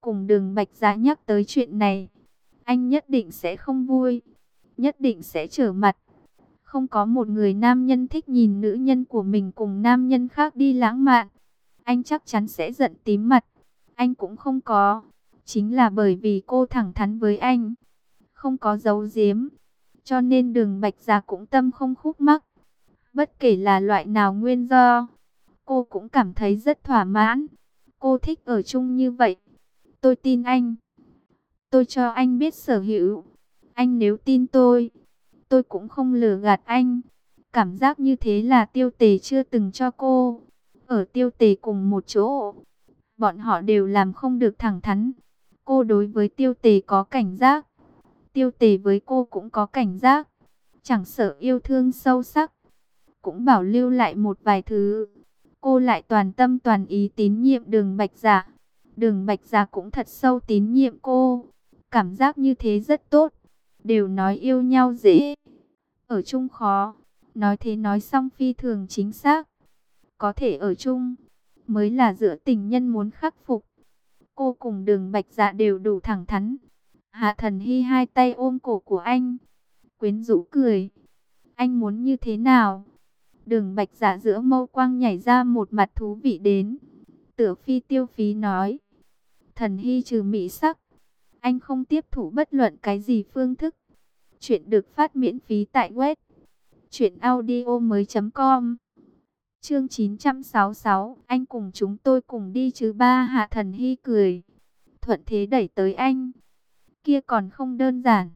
cùng Đường Bạch Dạ nhắc tới chuyện này, anh nhất định sẽ không vui, nhất định sẽ trở mặt. Không có một người nam nhân thích nhìn nữ nhân của mình cùng nam nhân khác đi lãng mạn. Anh chắc chắn sẽ giận tím mặt. Anh cũng không có. Chính là bởi vì cô thẳng thắn với anh, không có giấu giếm, cho nên Đường Bạch Dạ cũng tâm không khúc mắc. Bất kể là loại nào nguyên do, cô cũng cảm thấy rất thỏa mãn. Cô thích ở chung như vậy. Tôi tin anh. Tôi cho anh biết sở hữu. Anh nếu tin tôi cũng không lừa gạt anh. Cảm giác như thế là Tiêu Tề chưa từng cho cô. Ở Tiêu Tề cùng một chỗ, bọn họ đều làm không được thẳng thắn. Cô đối với Tiêu Tề có cảnh giác, Tiêu Tề với cô cũng có cảnh giác. Chẳng sợ yêu thương sâu sắc, cũng bảo lưu lại một vài thứ. Cô lại toàn tâm toàn ý tín nhiệm Đường Bạch Dạ. Đường Bạch Dạ cũng thật sâu tín nhiệm cô. Cảm giác như thế rất tốt. Đều nói yêu nhau dễ, ở chung khó. Nói thế nói xong phi thường chính xác. Có thể ở chung mới là giữa tình nhân muốn khắc phục. Cô cùng Đường Bạch Dạ đều đủ thẳng thắn. Hạ Thần Hy hai tay ôm cổ của anh, quyến rũ cười. Anh muốn như thế nào? Đường Bạch Dạ giữa mâu quang nhảy ra một mặt thú vị đến. Tựa Phi Tiêu Phí nói, Thần Hy trừ mỹ sắc, anh không tiếp thủ bất luận cái gì phương thức. Chuyện được phát miễn phí tại web truyệnaudiomoi.com. Chương 966, anh cùng chúng tôi cùng đi chứ ba. Hạ Thần Hy cười, thuận thế đẩy tới anh. Kia còn không đơn giản.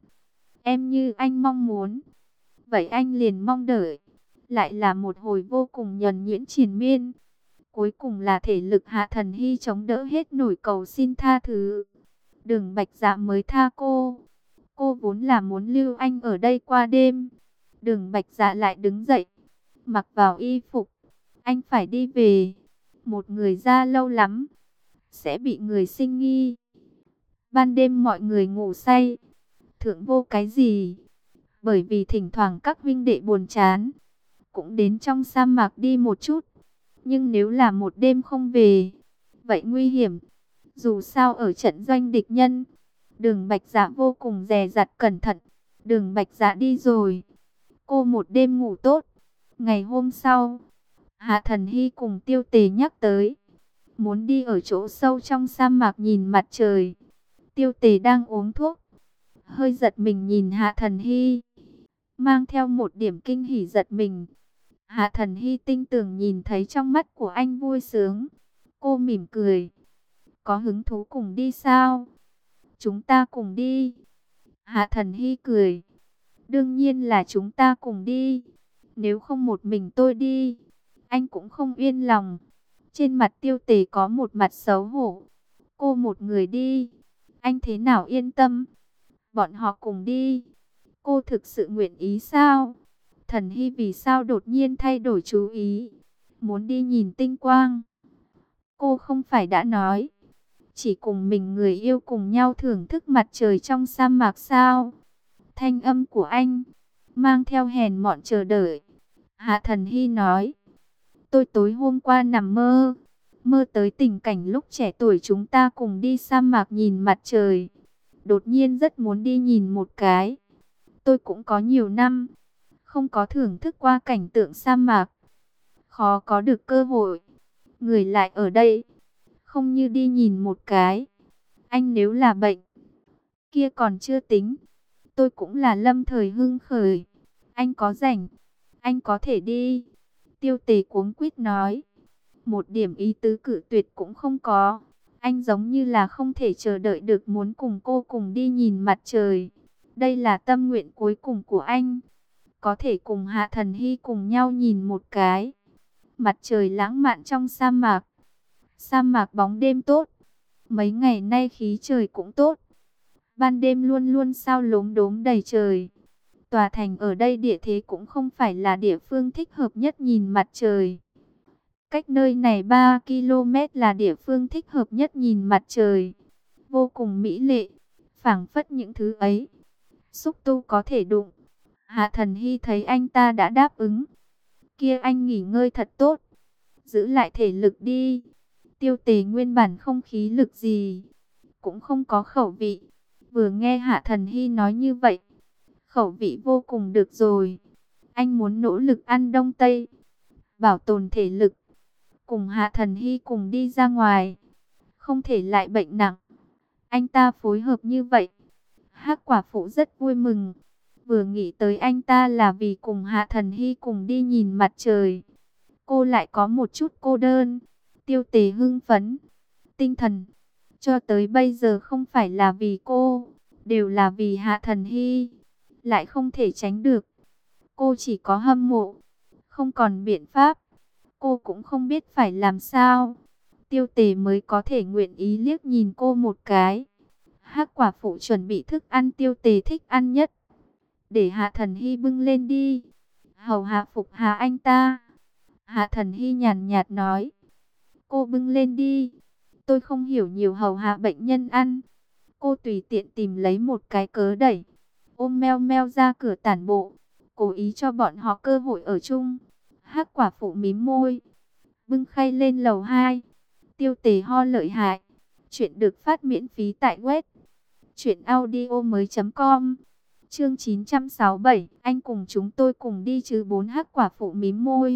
Em như anh mong muốn, vậy anh liền mong đợi. Lại là một hồi vô cùng nhuần nhuyễn triền miên. Cuối cùng là thể lực Hạ Thần Hy chống đỡ hết nổi cầu xin tha thứ. Đường Bạch Dạ mới tha cô. Cô vốn là muốn lưu anh ở đây qua đêm. Đường Bạch Dạ lại đứng dậy, mặc vào y phục. Anh phải đi về. Một người ra lâu lắm sẽ bị người sinh nghi. Ban đêm mọi người ngủ say, thượng vô cái gì. Bởi vì thỉnh thoảng các huynh đệ buồn chán, cũng đến trong sa mạc đi một chút. Nhưng nếu là một đêm không về, vậy nguy hiểm. Dù sao ở trận doanh địch nhân, Đường Bạch Dạ vô cùng dè dặt cẩn thận. Đường Bạch Dạ đi rồi, cô một đêm ngủ tốt. Ngày hôm sau, Hạ Thần Hy cùng Tiêu Tề nhắc tới, muốn đi ở chỗ sâu trong sa mạc nhìn mặt trời. Tiêu Tề đang uống thuốc, hơi giật mình nhìn Hạ Thần Hy, mang theo một điểm kinh hỉ giật mình. Hạ Thần Hy tinh tường nhìn thấy trong mắt của anh vui sướng. Cô mỉm cười, có hứng thú cùng đi sao? Chúng ta cùng đi. Hạ Thần Hy cười, đương nhiên là chúng ta cùng đi. Nếu không một mình tôi đi, anh cũng không yên lòng. Trên mặt Tiêu Tề có một mặt xấu hổ. Cô một người đi, anh thế nào yên tâm? Bọn họ cùng đi, cô thực sự nguyện ý sao? Thần Hy vì sao đột nhiên thay đổi chú ý, muốn đi nhìn tinh quang? Cô không phải đã nói, chỉ cùng mình người yêu cùng nhau thưởng thức mặt trời trong sa mạc sao? Thanh âm của anh mang theo hèn mọn chờ đợi. Hạ Thần Hy nói, tôi tối hôm qua nằm mơ, mơ tới tình cảnh lúc trẻ tuổi chúng ta cùng đi sa mạc nhìn mặt trời. Đột nhiên rất muốn đi nhìn một cái. Tôi cũng có nhiều năm không có thưởng thức qua cảnh tượng sa mạc, khó có được cơ hội. Người lại ở đây, không như đi nhìn một cái. Anh nếu là bệnh, kia còn chưa tính. Tôi cũng là lâm thời hưng khởi. Anh có rảnh, anh có thể đi. Tiêu Tề cuống quýt nói, một điểm ý tứ cự tuyệt cũng không có. Anh giống như là không thể chờ đợi được muốn cùng cô cùng đi nhìn mặt trời. Đây là tâm nguyện cuối cùng của anh. Có thể cùng Hạ Thần Hy cùng nhau nhìn một cái mặt trời lãng mạn trong sa mạc. Sa mạc bóng đêm tốt. Mấy ngày nay khí trời cũng tốt. Ban đêm luôn luôn sao lốm đốm đầy trời. Tòa thành ở đây địa thế cũng không phải là địa phương thích hợp nhất nhìn mặt trời. Cách nơi này 3 km là địa phương thích hợp nhất nhìn mặt trời. Vô cùng mỹ lệ, phảng phất những thứ ấy xúc tu có thể đụng. Hạ Thần Hy thấy anh ta đã đáp ứng. Kia anh nghỉ ngơi thật tốt, giữ lại thể lực đi. Tiêu Tề nguyên bản không khí lực gì, cũng không có khẩu vị. Vừa nghe Hạ Thần Hy nói như vậy, khẩu vị vô cùng được rồi. Anh muốn nỗ lực ăn Đông Tây, bảo tồn thể lực, cùng Hạ Thần Hy cùng đi ra ngoài, không thể lại bệnh nặng. Anh ta phối hợp như vậy, Hắc Quả Phụ rất vui mừng. Vừa nghĩ tới anh ta là vì cùng Hạ Thần Hy cùng đi nhìn mặt trời, cô lại có một chút cô đơn. Tiêu Tề hưng phấn, tinh thần. Cho tới bây giờ không phải là vì cô, đều là vì Hạ Thần Hy. Lại không thể tránh được. Cô chỉ có hâm mộ, không còn biện pháp. Cô cũng không biết phải làm sao. Tiêu Tề mới có thể nguyện ý liếc nhìn cô một cái. Hắc Quả Phụ chuẩn bị thức ăn Tiêu Tề thích ăn nhất, để Hạ Thần Hy bưng lên đi, hầu hạ phục hạ anh ta. Hạ Thần Hy nhàn nhạt nói, cô bưng lên đi, tôi không hiểu nhiều hầu hạ bệnh nhân ăn. Cô tùy tiện tìm lấy một cái cớ đẩy, ôm meo meo ra cửa tản bộ, cố ý cho bọn họ cơ hội ở chung. Hắc Quả Phụ mím môi, bưng khay lên lầu 2. Tiêu Tề ho lợi hại. Chuyện được phát miễn phí tại web truyệnaudiomoi.com. Chương 967, anh cùng chúng tôi cùng đi chứ. 4. Hắc Quả Phụ mím môi,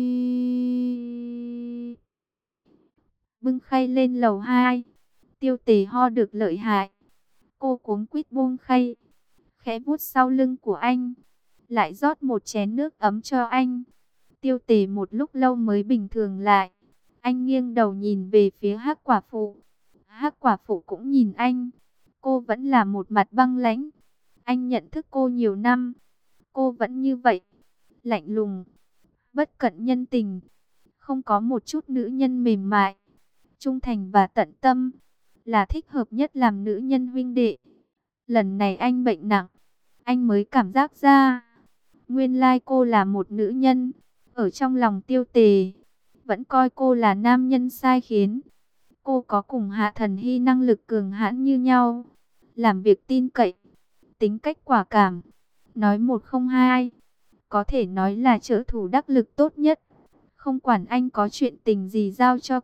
bưng khay lên lầu 2. Tiêu Tề ho được lợi hại. Cô cuống quýt buông khay, khẽ vuốt sau lưng của anh, lại rót một chén nước ấm cho anh. Tiêu Tề một lúc lâu mới bình thường lại. Anh nghiêng đầu nhìn về phía Hắc Quả Phụ. Hắc Quả Phụ cũng nhìn anh. Cô vẫn là một mặt băng lãnh. Anh nhận thức cô nhiều năm, cô vẫn như vậy, lạnh lùng, bất cận nhân tình, không có một chút nữ nhân mềm mại, trung thành và tận tâm, là thích hợp nhất làm nữ nhân huynh đệ. Lần này anh bệnh nặng, anh mới cảm giác ra, nguyên lai cô là một nữ nhân. Ở trong lòng Tiêu Tề, vẫn coi cô là nam nhân sai khiến. Cô có cùng Hạ Thần Hy năng lực cường hãn như nhau, làm việc tin cậy, tính cách quả cảm, nói một không hai, có thể nói là trợ thủ đắc lực tốt nhất. Không quản anh có chuyện tình gì giao cho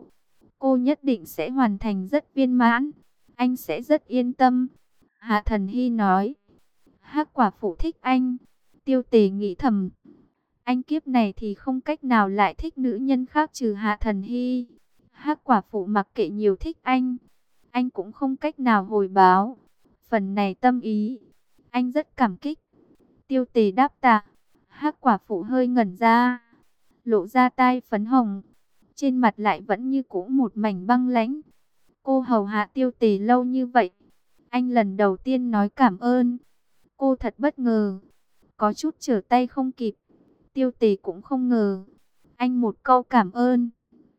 cô nhất định sẽ hoàn thành rất viên mãn, anh sẽ rất yên tâm. Hạ Thần Hy nói, Hắc Quả Phụ thích anh. Tiêu Tề nghĩ thầm, anh kiếp này thì không cách nào lại thích nữ nhân khác trừ Hạ Thần Hy. Hắc Quả Phụ mặc kệ nhiều thích anh cũng không cách nào hồi báo phần này tâm ý. Anh rất cảm kích. Tiêu Tề đáp tạ. Hắc Quả Phụ hơi ngẩn ra, lộ ra tai phấn hồng, trên mặt lại vẫn như cũ một mảnh băng lãnh. Cô hầu hạ Tiêu Tề lâu như vậy, anh lần đầu tiên nói cảm ơn. Cô thật bất ngờ, có chút trở tay không kịp. Tiêu Tề cũng không ngờ, anh một câu cảm ơn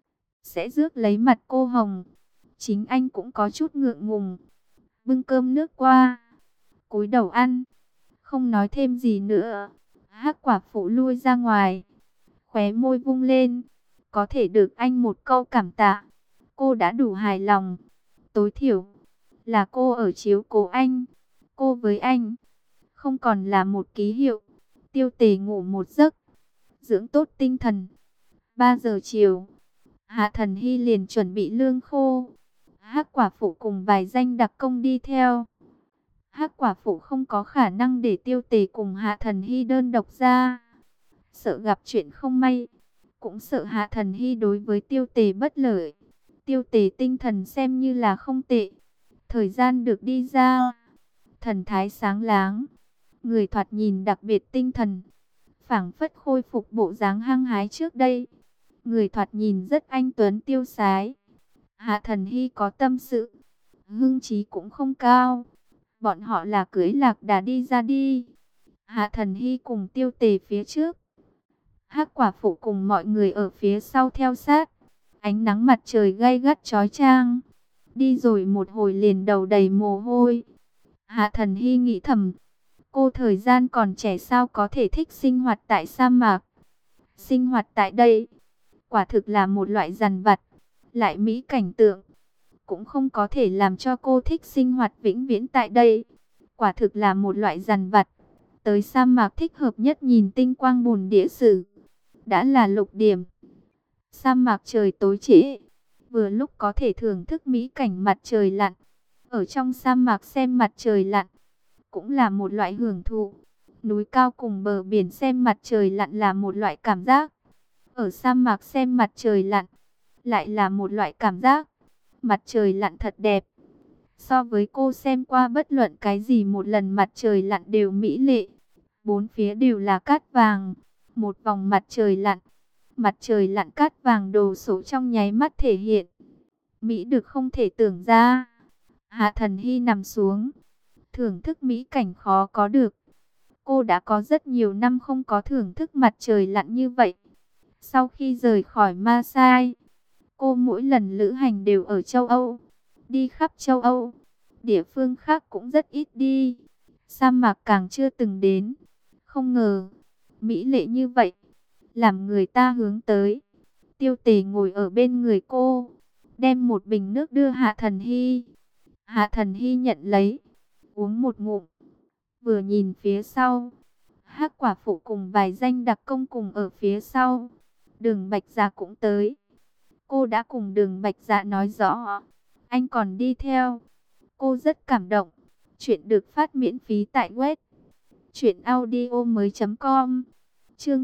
sẽ rước lấy mặt cô hồng. Chính anh cũng có chút ngượng ngùng, bưng cơm nước qua, cúi đầu ăn, không nói thêm gì nữa. Hắc Quả Phụ lui ra ngoài, khóe môi vung lên, có thể được anh một câu cảm tạ, cô đã đủ hài lòng. Tối thiểu là cô ở chiếu cố anh, cô với anh không còn là một ký hiệu. Tiêu Tề ngủ một giấc, dưỡng tốt tinh thần. 3 giờ chiều, Hạ Thần Hy liền chuẩn bị lương khô. Hắc Quả Phụ cùng vài danh đặc công đi theo. Hắc Quả Phụ không có khả năng để Tiêu Tề cùng Hạ Thần Hy đơn độc ra, sợ gặp chuyện không may, cũng sợ Hạ Thần Hy đối với Tiêu Tề bất lợi. Tiêu Tề tinh thần xem như là không tệ, thời gian được đi ra, thần thái sáng láng, người thoạt nhìn đặc biệt tinh thần, phảng phất khôi phục bộ dáng hăng hái trước đây. Người thoạt nhìn rất anh tuấn tiêu sái. Hạ Thần Hy có tâm sự, hưng trí cũng không cao. Bọn họ là cưới lạc đà đi ra đi. Hạ Thần Hy cùng Tiêu Tề phía trước, Hắc Quả Phụ cùng mọi người ở phía sau theo sát. Ánh nắng mặt trời gay gắt chói chang, đi rồi một hồi liền đầu đầy mồ hôi. Hạ Thần Hy nghĩ thầm, cô thời gian còn trẻ sao có thể thích sinh hoạt tại sa mạc. Sinh hoạt tại đây quả thực là một loại dằn vặt, lại mỹ cảnh tượng, cũng không có thể làm cho cô thích sinh hoạt vĩnh viễn tại đây. Quả thực là một loại dằn vặt. Tới sa mạc thích hợp nhất nhìn tinh quang bùn địa sử, đã là lục điểm. Sa mạc trời tối trễ, vừa lúc có thể thưởng thức mỹ cảnh mặt trời lặn. Ở trong sa mạc xem mặt trời lặn cũng là một loại hưởng thụ. Núi cao cùng bờ biển xem mặt trời lặn là một loại cảm giác. Ở sa mạc xem mặt trời lặn lại là một loại cảm giác. Mặt trời lặn thật đẹp. So với cô xem qua bất luận cái gì một lần mặt trời lặn đều mỹ lệ. Bốn phía đều là cát vàng. Một vòng mặt trời lặn. Mặt trời lặn cát vàng đồ sộ trong nháy mắt thể hiện. Mỹ được không thể tưởng ra. Hạ Thần Hy nằm xuống. Thưởng thức mỹ cảnh khó có được. Cô đã có rất nhiều năm không có thưởng thức mặt trời lặn như vậy. Sau khi rời khỏi Maasai, cô mỗi lần lữ hành đều ở châu Âu. Đi khắp châu Âu. Địa phương khác cũng rất ít đi. Sa mạc càng chưa từng đến. Không ngờ, mỹ lệ như vậy, làm người ta hướng tới. Tiêu Tề ngồi ở bên người cô, đem một bình nước đưa Hạ Thần Hy. Hạ Thần Hy nhận lấy, uống một ngụm. Vừa nhìn phía sau, Hắc Quả Phụ cùng vài danh đặc công cùng ở phía sau. Đường Bạch Dạ cũng tới. Cô đã cùng Đường Bạch Dạ nói rõ, anh còn đi theo. Cô rất cảm động. Chuyện được phát miễn phí tại web truyệnaudiomoi.com. Chương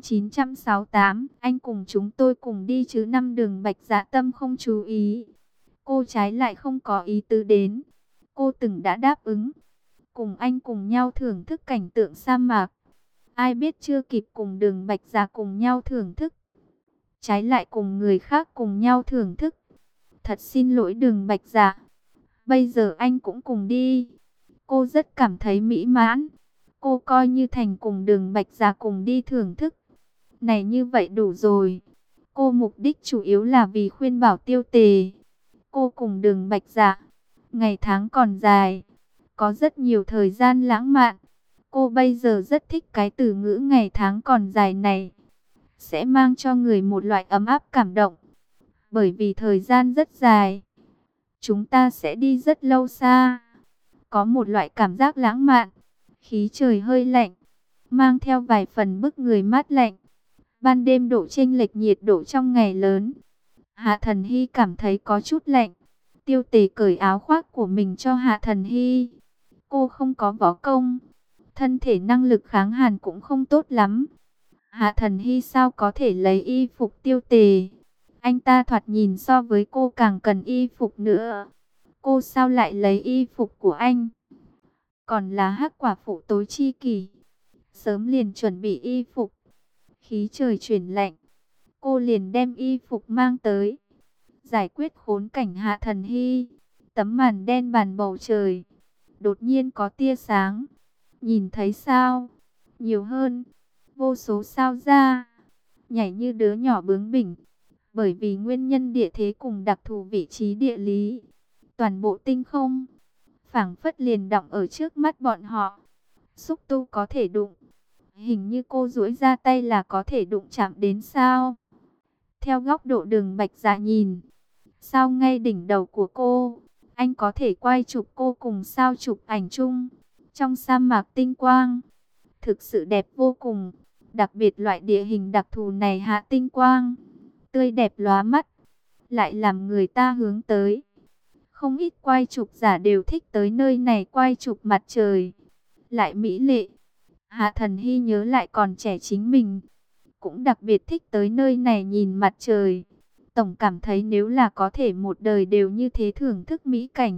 968, anh cùng chúng tôi cùng đi chứ. Năm Đường Bạch Dạ tâm không chú ý. Cô trái lại không có ý tứ đến. Cô từng đã đáp ứng cùng anh cùng nhau thưởng thức cảnh tượng sa mạc. Ai biết chưa kịp cùng Đường Bạch Dạ cùng nhau thưởng thức, trái lại cùng người khác cùng nhau thưởng thức. Thật xin lỗi Đường Bạch Dạ, bây giờ anh cũng cùng đi. Cô rất cảm thấy mỹ mãn. Cô coi như thành cùng Đường Bạch Dạ cùng đi thưởng thức. Này như vậy đủ rồi. Cô mục đích chủ yếu là vì khuyên bảo Tiêu Tề. Cô cùng Đường Bạch Dạ, ngày tháng còn dài, có rất nhiều thời gian lãng mạn. Cô bây giờ rất thích cái từ ngữ ngày tháng còn dài này. Sẽ mang cho người một loại ấm áp cảm động. Bởi vì thời gian rất dài, chúng ta sẽ đi rất lâu xa. Có một loại cảm giác lãng mạn. Khí trời hơi lạnh, mang theo vài phần bức người mát lạnh. Ban đêm độ chênh lệch nhiệt độ trong ngày lớn. Hạ Thần Hy cảm thấy có chút lạnh. Tiêu Tề cởi áo khoác của mình cho Hạ Thần Hy. Cô không có võ công, thân thể năng lực kháng hàn cũng không tốt lắm. Hạ Thần Hy sao có thể lấy y phục Tiêu Tề? Anh ta thoạt nhìn so với cô càng cần y phục nữa. Cô sao lại lấy y phục của anh? Còn là Hắc Quả Phụ tối chi kỷ, sớm liền chuẩn bị y phục. Khí trời chuyển lạnh, cô liền đem y phục mang tới. Giải quyết khốn cảnh Hạ Thần Hy. Tấm màn đen bàn bầu trời, đột nhiên có tia sáng. Nhìn thấy sao? Nhiều hơn. Vô số sao ra, nhảy như đứa nhỏ bướng bỉnh. Bởi vì nguyên nhân địa thế cùng đặc thù vị trí địa lý, toàn bộ tinh không phảng phất liền đọng ở trước mắt bọn họ. Xúc tu có thể đụng, hình như cô duỗi ra tay là có thể đụng chạm đến sao. Theo góc độ Đường Bạch Dạ nhìn, sao ngay đỉnh đầu của cô, anh có thể quay chụp cô cùng sao chụp ảnh chung. Trong sa mạc tinh quang, thực sự đẹp vô cùng. Đặc biệt loại địa hình đặc thù này hạ tinh quang, tươi đẹp lóa mắt, lại làm người ta hướng tới. Không ít quay chụp giả đều thích tới nơi này quay chụp mặt trời, lại mỹ lệ. Hạ Thần Hy nhớ lại còn trẻ chính mình, cũng đặc biệt thích tới nơi này nhìn mặt trời. Tổng cảm thấy nếu là có thể một đời đều như thế thưởng thức mỹ cảnh,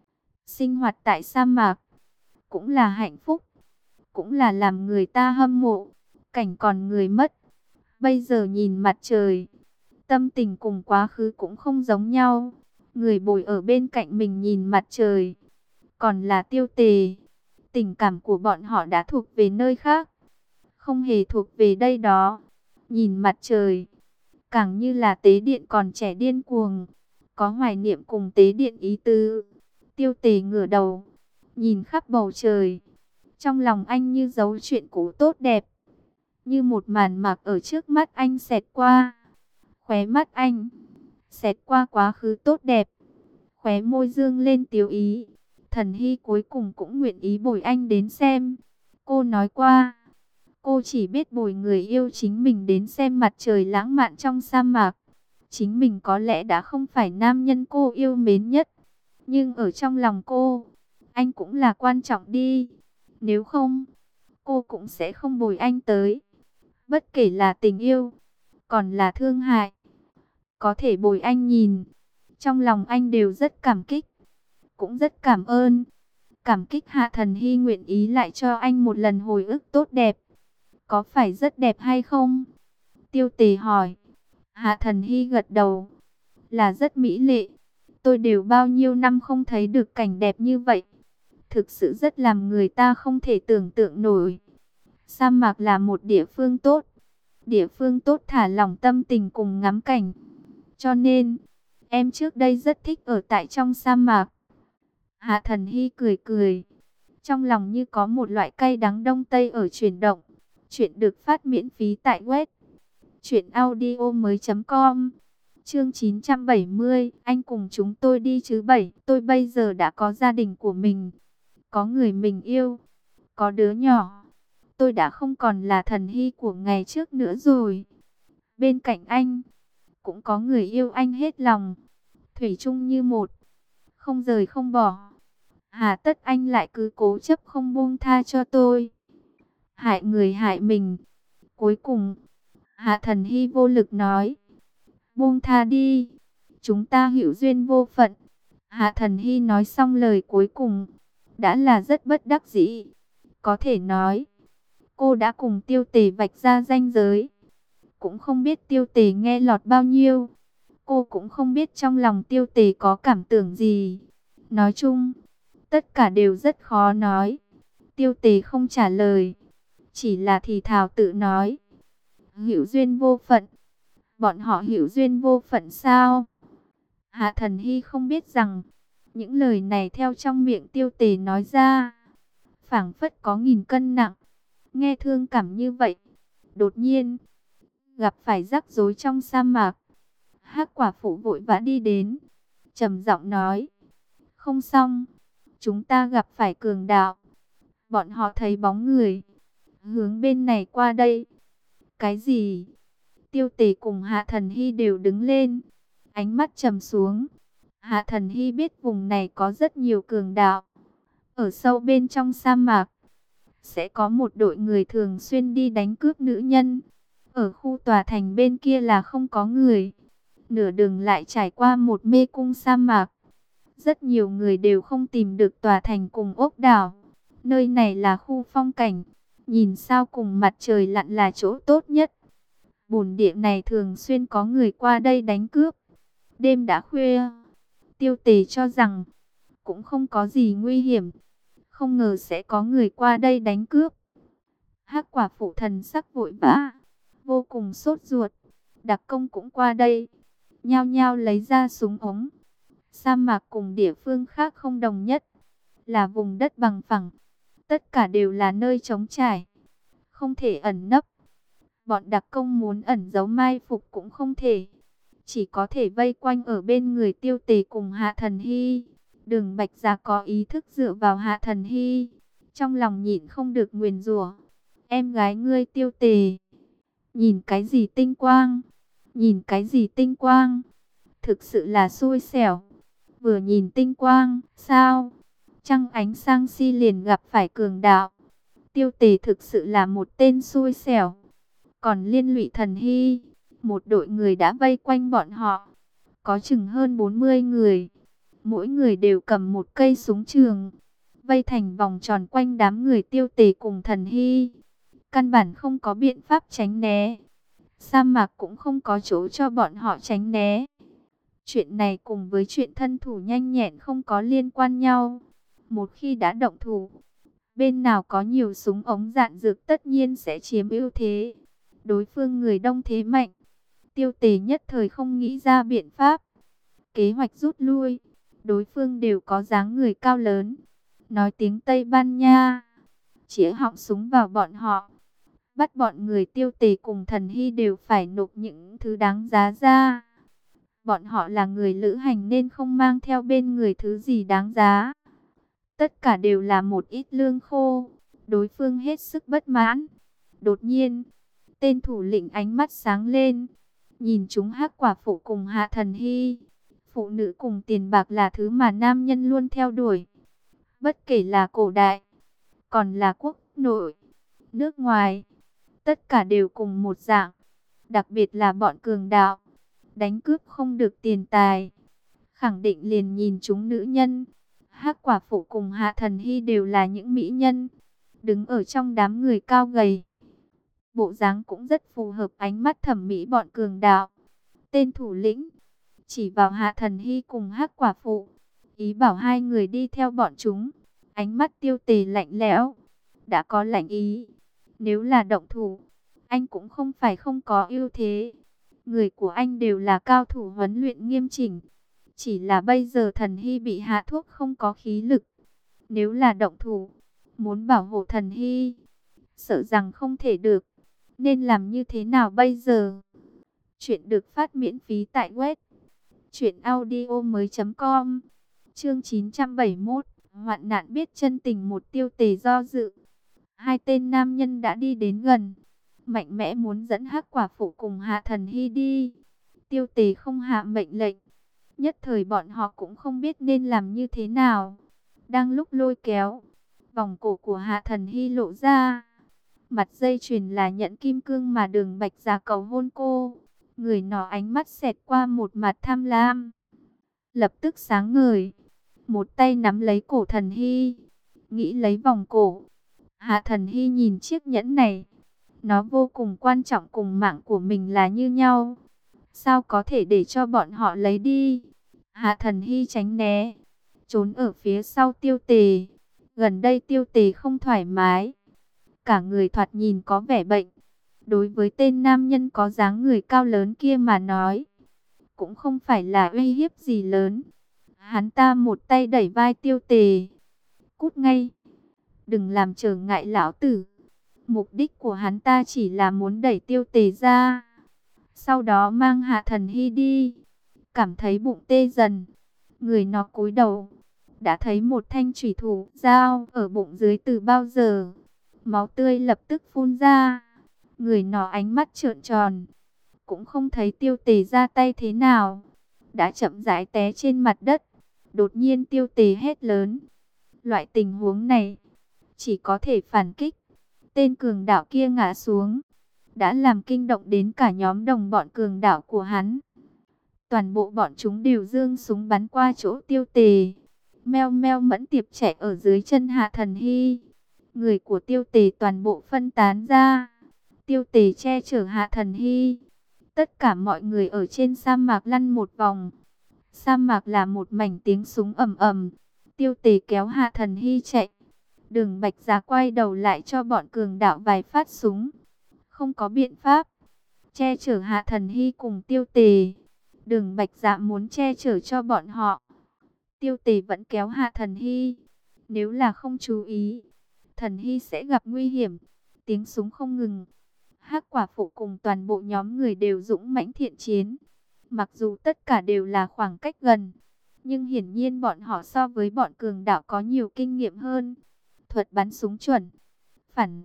sinh hoạt tại sa mạc, cũng là hạnh phúc, cũng là làm người ta hâm mộ. Cảnh còn người mất, bây giờ nhìn mặt trời, tâm tình cùng quá khứ cũng không giống nhau. Người bồi ở bên cạnh mình nhìn mặt trời, còn là Tiêu Tề. Tình cảm của bọn họ đã thuộc về nơi khác, không hề thuộc về đây đó. Nhìn mặt trời, càng như là tế điện còn trẻ điên cuồng, có hoài niệm cùng tế điện ý tứ. Tiêu Tề ngửa đầu, nhìn khắp bầu trời. Trong lòng anh như dấu chuyện cũ tốt đẹp, như một màn mạc ở trước mắt anh xẹt qua. Khóe mắt anh xẹt qua quá khứ tốt đẹp, khóe môi dương lên tiếu ý. Thần Hy cuối cùng cũng nguyện ý bồi anh đến xem. Cô nói qua, cô chỉ biết bồi người yêu chính mình đến xem mặt trời lãng mạn trong sa mạc. Chính mình có lẽ đã không phải nam nhân cô yêu mến nhất, Nhưng ở trong lòng cô, anh cũng là quan trọng đi. Nếu không, cô cũng sẽ không bồi anh tới. Bất kể là tình yêu, còn là thương hại, có thể bồi anh nhìn. Trong lòng anh đều rất cảm kích, cũng rất cảm ơn. Cảm kích Hạ Thần Hy nguyện ý lại cho anh một lần hồi ức tốt đẹp. Có phải rất đẹp hay không? Tiêu Tề hỏi. Hạ Thần Hy gật đầu. Là rất mỹ lệ. Tôi đều bao nhiêu năm không thấy được cảnh đẹp như vậy. Thực sự rất làm người ta không thể tưởng tượng nổi. Sa mạc là một địa phương tốt. Địa phương tốt thả lỏng tâm tình cùng ngắm cảnh. Cho nên, em trước đây rất thích ở tại trong sa mạc. Hạ Thần Hy cười cười. Trong lòng như có một loại cay đắng đông tây ở chuyển động. Chuyện được phát miễn phí tại web truyệnaudiomoi.com. Chương 970, anh cùng chúng tôi đi chứ 7. Tôi bây giờ đã có gia đình của mình, có người mình yêu, có đứa nhỏ. Tôi đã không còn là Thần Hy của ngày trước nữa rồi. Bên cạnh anh, cũng có người yêu anh hết lòng, thủy chung như một, không rời không bỏ. Hà tất anh lại cứ cố chấp không buông tha cho tôi. Hại người hại mình. Cuối cùng, Hạ Thần Hy vô lực nói. Buông tha đi. Chúng ta hữu duyên vô phận. Hạ Thần Hy nói xong lời cuối cùng. Đã là rất bất đắc dĩ. Có thể nói, cô đã cùng Tiêu Tề vạch ra ranh giới. Cũng không biết Tiêu Tề nghe lọt bao nhiêu. Cô cũng không biết trong lòng Tiêu Tề có cảm tưởng gì. Nói chung, tất cả đều rất khó nói. Tiêu Tề không trả lời, chỉ là thì thào tự nói. Hữu duyên vô phận. Bọn họ hữu duyên vô phận sao? Hạ Thần Hy không biết rằng, những lời này theo trong miệng Tiêu Tề nói ra, phảng phất có nghìn cân nặng. Nghe thương cảm như vậy. Đột nhiên, gặp phải rắc rối trong sa mạc. Hắc quả phụ vội vã đi đến, trầm giọng nói. Không xong, chúng ta gặp phải cường đạo. Bọn họ thấy bóng người, hướng bên này qua đây. Cái gì? Tiêu Tề cùng Hạ Thần Hy đều đứng lên, ánh mắt trầm xuống. Hạ Thần Hy biết vùng này có rất nhiều cường đạo. Ở sâu bên trong sa mạc, sẽ có một đội người thường xuyên đi đánh cướp nữ nhân. Ở khu tòa thành bên kia là không có người. Nửa đường lại trải qua một mê cung sa mạc. Rất nhiều người đều không tìm được tòa thành cùng ốc đảo. Nơi này là khu phong cảnh, nhìn sao cùng mặt trời lặn là chỗ tốt nhất. Bồn địa này thường xuyên có người qua đây đánh cướp. Đêm đã khuya, Tiêu Tề cho rằng cũng không có gì nguy hiểm. Không ngờ sẽ có người qua đây đánh cướp. Hắc quả phụ thần sắc vội vã, vô cùng sốt ruột. Đặc công cũng qua đây, nhao nhao lấy ra súng ống. Sa mạc cùng địa phương khác không đồng nhất, là vùng đất bằng phẳng. Tất cả đều là nơi trống trải, không thể ẩn nấp. Bọn đặc công muốn ẩn giấu mai phục cũng không thể, chỉ có thể vây quanh ở bên người Tiêu Tề cùng Hạ Thần Hy. Đường Bạch Gia có ý thức dựa vào Hạ Thần Hy, trong lòng nhịn không được nguyền rủa. Em gái ngươi Tiêu Tề, nhìn cái gì tinh quang, nhìn cái gì tinh quang, thực sự là xui xẻo. Vừa nhìn tinh quang, sao? Trăng ánh sang si liền gặp phải cường đạo. Tiêu Tề thực sự là một tên xui xẻo. Còn liên lụy Thần Hy, một đội người đã vây quanh bọn họ. Có chừng hơn 40 người. Mỗi người đều cầm một cây súng trường, vây thành vòng tròn quanh đám người Tiêu Tề cùng Thần Hy. Căn bản không có biện pháp tránh né. Sa mạc cũng không có chỗ cho bọn họ tránh né. Chuyện này cùng với chuyện thân thủ nhanh nhẹn không có liên quan nhau. Một khi đã động thủ, bên nào có nhiều súng ống đạn dược tất nhiên sẽ chiếm ưu thế. Đối phương người đông thế mạnh. Tiêu Tề nhất thời không nghĩ ra biện pháp. Kế hoạch rút lui. Đối phương đều có dáng người cao lớn, nói tiếng Tây Ban Nha, chĩa họng súng vào bọn họ. Bắt bọn người Tiêu Tề cùng Thần Hy đều phải nộp những thứ đáng giá ra. Bọn họ là người lữ hành nên không mang theo bên người thứ gì đáng giá. Tất cả đều là một ít lương khô. Đối phương hết sức bất mãn. Đột nhiên, tên thủ lĩnh ánh mắt sáng lên, nhìn chúng Hắc quả phụ cùng Hạ Thần Hy, Phụ nữ cùng tiền bạc là thứ mà nam nhân luôn theo đuổi. Bất kể là cổ đại, còn là quốc nội, nước ngoài, tất cả đều cùng một dạng. Đặc biệt là bọn cường đạo, đánh cướp không được tiền tài, khẳng định liền nhìn chúng nữ nhân. Hắc Quả Phụ cùng Hạ Thần Hy đều là những mỹ nhân, đứng ở trong đám người cao gầy. Bộ dáng cũng rất phù hợp ánh mắt thẩm mỹ bọn cường đạo. Tên thủ lĩnh chỉ vào Hạ Thần Hy cùng Hắc Quả Phụ, ý bảo hai người đi theo bọn chúng. Ánh mắt Tiêu Tề lạnh lẽo, đã có lạnh ý. Nếu là động thủ, anh cũng không phải không có ưu thế. Người của anh đều là cao thủ huấn luyện nghiêm chỉnh. Chỉ là bây giờ Thần Hy bị hạ thuốc không có khí lực. Nếu là động thủ, muốn bảo hộ Thần Hy, sợ rằng không thể được. Nên làm như thế nào bây giờ? Chuyện được phát miễn phí tại web truyệnaudiomoi.com. Chương 971, hoạn nạn biết chân tình. Một Tiêu Tề do dự. Hai tên nam nhân đã đi đến gần, mạnh mẽ muốn dẫn Hắc Quả Phụ cùng Hạ Thần Hy đi. Tiêu Tề không hạ mệnh lệnh, nhất thời bọn họ cũng không biết nên làm như thế nào. Đang lúc lôi kéo, vòng cổ của Hạ Thần Hy lộ ra. Mặt dây chuyền là nhẫn kim cương mà Đường Bạch Già cầu hôn cô. Người nọ ánh mắt xẹt qua một mặt tham lam, lập tức sáng ngời, một tay nắm lấy cổ Thần Hy, nghĩ lấy vòng cổ. Hạ Thần Hy nhìn chiếc nhẫn này, nó vô cùng quan trọng, cùng mạng của mình là như nhau. Sao có thể để cho bọn họ lấy đi? Hạ Thần Hy tránh né, trốn ở phía sau Tiêu Tề. Gần đây Tiêu Tề không thoải mái, cả người thoạt nhìn có vẻ bệnh. Đối với tên nam nhân có dáng người cao lớn kia mà nói, cũng không phải là uy hiếp gì lớn. Hắn ta một tay đẩy vai Tiêu Tề. Cút ngay, đừng làm trở ngại lão tử. Mục đích của hắn ta chỉ là muốn đẩy Tiêu Tề ra, sau đó mang Hạ Thần Hy đi. Cảm thấy bụng tê dần, người nó cúi đầu, đã thấy một thanh chủy thủ dao ở bụng dưới từ bao giờ. Máu tươi lập tức phun ra. Người nó ánh mắt trợn tròn, cũng không thấy Tiêu Tề ra tay thế nào, đã chậm rãi té trên mặt đất. Đột nhiên Tiêu Tề hét lớn. Loại tình huống này chỉ có thể phản kích. Tên cường đạo kia ngã xuống, đã làm kinh động đến cả nhóm đồng bọn cường đạo của hắn. Toàn bộ bọn chúng đều giương súng bắn qua chỗ Tiêu Tề. Meo meo Mẫn Tiệp chạy ở dưới chân Hạ Thần Hy. Người của Tiêu Tề toàn bộ phân tán ra. Tiêu Tề che chở Hạ Thần Hy. Tất cả mọi người ở trên sa mạc lăn một vòng. Sa mạc là một mảnh tiếng súng ầm ầm. Tiêu Tề kéo Hạ Thần Hy chạy. Đường Bạch Già quay đầu lại cho bọn cường đạo vài phát súng. Không có biện pháp, che chở Hạ Thần Hy cùng Tiêu Tề. Đường Bạch Dạ muốn che chở cho bọn họ. Tiêu Tề vẫn kéo Hạ Thần Hy. Nếu là không chú ý, Thần Hy sẽ gặp nguy hiểm. Tiếng súng không ngừng. Hắc Quả Phụ cùng toàn bộ nhóm người đều dũng mãnh thiện chiến. Mặc dù tất cả đều là khoảng cách gần, nhưng hiển nhiên bọn họ so với bọn cường đạo có nhiều kinh nghiệm hơn. Thuật bắn súng chuẩn, phản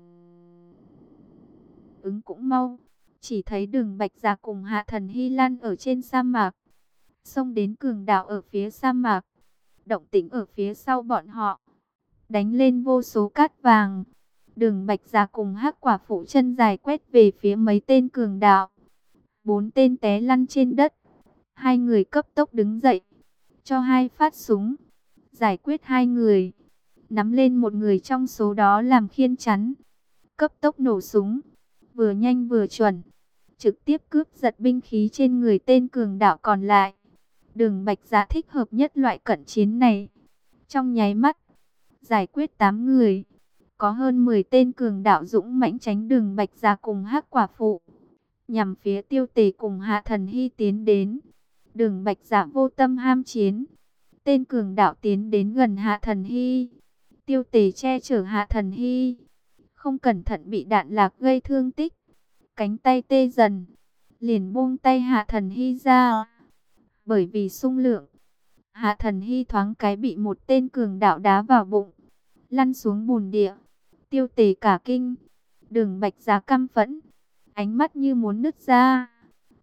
ứng cũng mau. Chỉ thấy Đường Bạch Già cùng Hạ Thần Hy lăn ở trên sa mạc, xông đến cường đạo ở phía sa mạc. Động tĩnh ở phía sau bọn họ đánh lên vô số cát vàng. Đường Bạch Già cùng Hắc Quả Phụ chân dài quét về phía mấy tên cường đạo. 4 tên té lăn trên đất. Hai người cấp tốc đứng dậy, cho 2 phát súng, giải quyết 2 người. Nắm lên một người trong số đó làm khiên chắn, cấp tốc nổ súng, vừa nhanh vừa chuẩn, trực tiếp cướp giật binh khí trên người tên cường đạo còn lại. Đường Bạch Dạ thích hợp nhất loại cận chiến này. Trong nháy mắt, giải quyết 8 người. Có hơn 10 tên cường đạo dũng mãnh tránh Đường Bạch Dạ cùng Hắc Quả Phụ, nhằm phía Tiêu Tề cùng Hạ Thần Hy tiến đến. Đường Bạch Dạ vô tâm ham chiến. Tên cường đạo tiến đến gần Hạ Thần Hy. Tiêu Tề che chở Hạ Thần Hy, không cẩn thận bị đạn lạc gây thương tích, cánh tay tê dần, liền buông tay Hạ Thần Hy ra. Bởi vì xung lượng, Hạ Thần Hy thoáng cái bị một tên cường đạo đá vào bụng, lăn xuống bùn địa. Tiêu Tề cả kinh, Đường Bạch Dạ căm phẫn, ánh mắt như muốn nứt ra.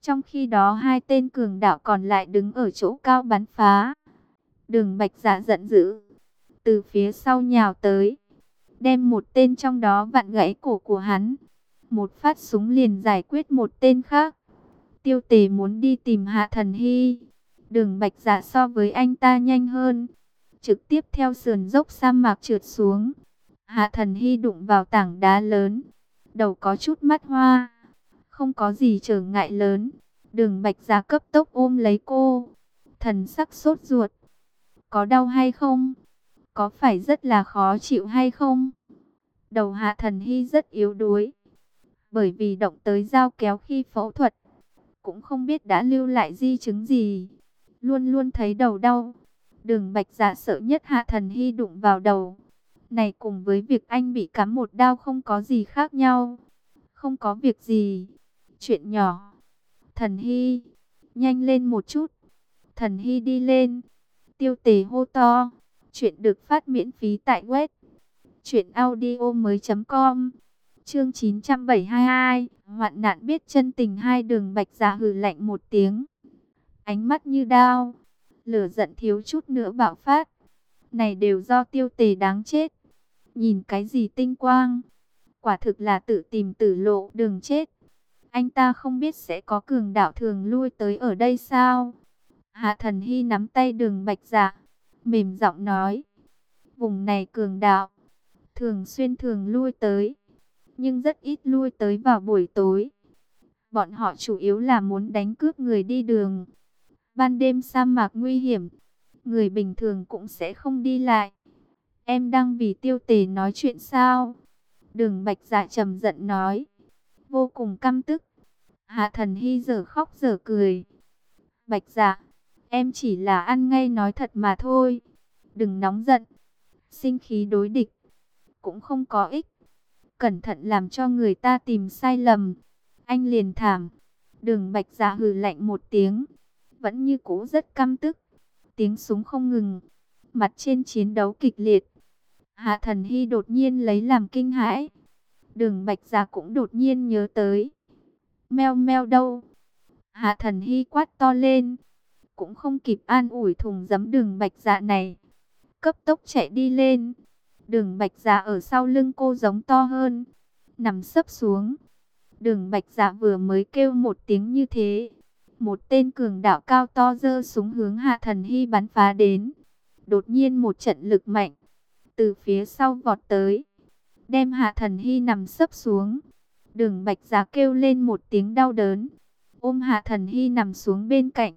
Trong khi đó hai tên cường đạo còn lại đứng ở chỗ cao bắn phá. Đường Bạch Dạ giận dữ, từ phía sau nhào tới, đem một tên trong đó vặn gãy cổ của hắn. Một phát súng liền giải quyết một tên khác. Tiêu Tề muốn đi tìm Hạ Thần Hy. Đường Bạch Dạ so với anh ta nhanh hơn, trực tiếp theo sườn dốc sa mạc trượt xuống. Hạ Thần Hy đụng vào tảng đá lớn, đầu có chút mắt hoa. Không có gì trở ngại lớn. Đường Bạch Dạ cấp tốc ôm lấy cô, thần sắc sốt ruột. Có đau hay không? Có phải rất là khó chịu hay không? Đầu Hạ Thần Hy rất yếu đuối, bởi vì động tới dao kéo khi phẫu thuật, cũng không biết đã lưu lại di chứng gì, luôn luôn thấy đầu đau. Đường Bạch Dạ sợ nhất Hạ Thần Hy đụng vào đầu. Này cùng với việc anh bị cắm một đao không có gì khác nhau. Không có việc gì, chuyện nhỏ. Thần Hy, nhanh lên một chút. Thần Hy đi lên. Tiêu Tề hô to. Chuyện được phát miễn phí tại web truyệnaudiomoi.com. Chương 972, hoạn nạn biết chân tình. Hai Đường Bạch Dạ hừ lạnh một tiếng, ánh mắt như đao, lửa giận thiếu chút nữa bạo phát. Này đều do Tiêu Tề đáng chết. Nhìn cái gì tinh quang, quả thực là tự tìm tử lộ đường chết. Anh ta không biết sẽ có cường đạo thường lui tới ở đây sao? Hạ Thần Hy nắm tay Đường Bạch Dạ, mềm giọng nói, vùng này cường đạo thường lui tới, nhưng rất ít lui tới vào buổi tối. Bọn họ chủ yếu là muốn đánh cướp người đi đường. Ban đêm sa mạc nguy hiểm, người bình thường cũng sẽ không đi lại. Em đang vì Tiêu Tề nói chuyện sao? Đường Bạch Dạ trầm giận nói, vô cùng căm tức. Hạ Thần Hy giờ khóc giờ cười. Bạch Dạ, em chỉ là ăn ngay nói thật mà thôi. Đừng nóng giận, sinh khí đối địch cũng không có ích. Cẩn thận làm cho người ta tìm sai lầm, anh liền thảm. Đường Bạch Dạ hừ lạnh một tiếng, vẫn như cũ rất căm tức. Tiếng súng không ngừng, mặt trên chiến đấu kịch liệt. Hạ Thần Hy đột nhiên lấy làm kinh hãi. Đường Bạch Dạ cũng đột nhiên nhớ tới. Meo meo đâu? Hạ Thần Hy quát to lên, cũng không kịp an ủi thùng giấm Đường Bạch Dạ này, cấp tốc chạy đi lên. Đường Bạch Dạ ở sau lưng cô giống to hơn, nằm sấp xuống. Đường Bạch Dạ vừa mới kêu một tiếng như thế, một tên cường đạo cao to giơ súng hướng Hạ Thần Hy bắn phá đến. Đột nhiên một trận lực mạnh từ phía sau vọt tới, đem Hạ Thần Hy nằm sấp xuống. Đường Bạch Dạ kêu lên một tiếng đau đớn, ôm Hạ Thần Hy nằm xuống bên cạnh.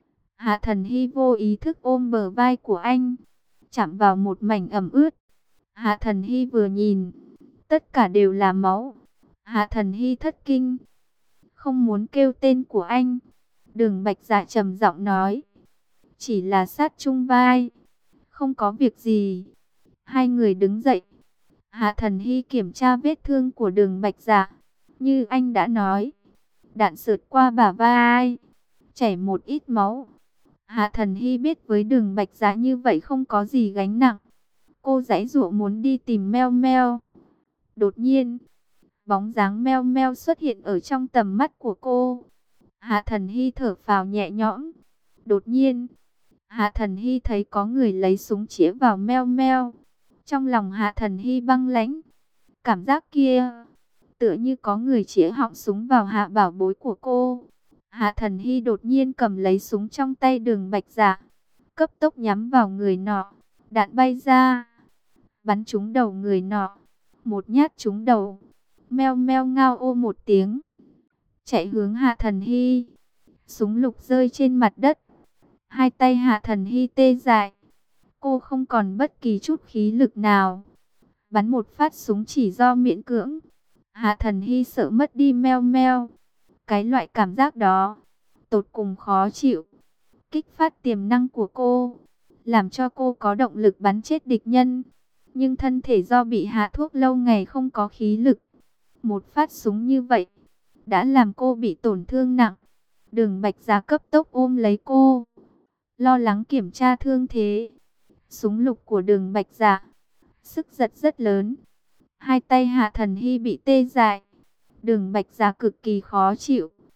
Hạ Thần Hy vô ý thức ôm bờ vai của anh, chạm vào một mảnh ẩm ướt. Hạ Thần Hy vừa nhìn, tất cả đều là máu. Hạ Thần Hy thất kinh, không muốn kêu tên của anh. Đường Bạch Dạ trầm giọng nói, chỉ là sát chung vai, không có việc gì. Hai người đứng dậy. Hạ Thần Hy kiểm tra vết thương của Đường Bạch Dạ. Như anh đã nói, đạn sượt qua bả vai, chảy một ít máu. Hạ Thần Hy biết với Đường Bạch Dạ như vậy không có gì gánh nặng. Cô giãy giụa muốn đi tìm Meo Meo. Đột nhiên, bóng dáng Meo Meo xuất hiện ở trong tầm mắt của cô. Hạ Thần Hy thở phào nhẹ nhõm. Đột nhiên, Hạ Thần Hy thấy có người lấy súng chĩa vào Meo Meo. Trong lòng Hạ Thần Hy băng lãnh. Cảm giác kia, tựa như có người chĩa họng súng vào hạ bảo bối của cô. Hạ Thần Hy đột nhiên cầm lấy súng trong tay Đường Bạch Dạ, cấp tốc nhắm vào người nọ. Đạn bay ra, bắn trúng đầu người nọ. Một nhát trúng đầu. Meo Meo ngao ô một tiếng, chạy hướng Hạ Thần Hy. Súng lục rơi trên mặt đất. Hai tay Hạ Thần Hy tê dại. Cô không còn bất kỳ chút khí lực nào. Bắn một phát súng chỉ do miễn cưỡng. Hạ Thần Hy sợ mất đi Meo Meo. Cái loại cảm giác đó tột cùng khó chịu, kích phát tiềm năng của cô, làm cho cô có động lực bắn chết địch nhân. Nhưng thân thể do bị hạ thuốc lâu ngày không có khí lực. Một phát súng như vậy đã làm cô bị tổn thương nặng. Đường Bạch Dạ cấp tốc ôm lấy cô, lo lắng kiểm tra thương thế. Súng lục của Đường Bạch Dạ sức giật rất lớn. Hai tay Hạ Thần Hy bị tê dại. Đường Bạch Dạ cực kỳ khó chịu,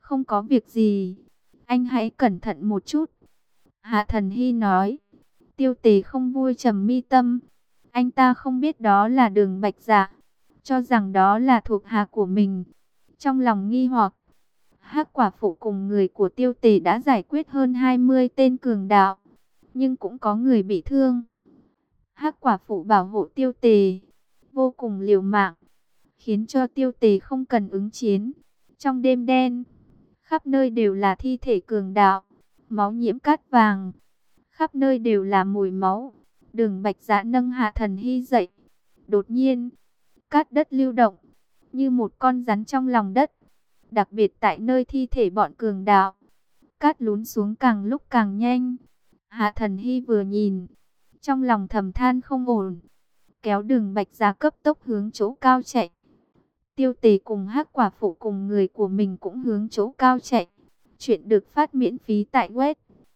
Không có việc gì, anh hãy cẩn thận một chút. Hạ Thần Hy nói. Tiêu Tề không vui trầm mi tâm. Anh ta không biết đó là Đường Bạch Dạ, cho rằng đó là thuộc hạ của mình. Trong lòng nghi hoặc, Hắc Quả Phụ cùng người của Tiêu Tề đã giải quyết hơn 20 tên cường đạo, nhưng cũng có người bị thương. Hắc Quả Phụ bảo hộ Tiêu Tề, vô cùng liều mạng, khiến cho Tiêu Tề không cần ứng chiến. Trong đêm đen, khắp nơi đều là thi thể cường đạo, máu nhiễm cát vàng, khắp nơi đều là mùi máu. Đường Bạch Dạ nâng Hạ Thần Hy dậy. Đột nhiên, cát đất lưu động, như một con rắn trong lòng đất. Đặc biệt tại nơi thi thể bọn cường đạo, cát lún xuống càng lúc càng nhanh. Hạ Thần Hy vừa nhìn, trong lòng thầm than không ổn, kéo Đường Bạch Dạ cấp tốc hướng chỗ cao chạy. Tiêu Tề cùng Hắc Quả Phụ cùng người của mình cũng hướng chỗ cao chạy. Chuyện được phát miễn phí tại web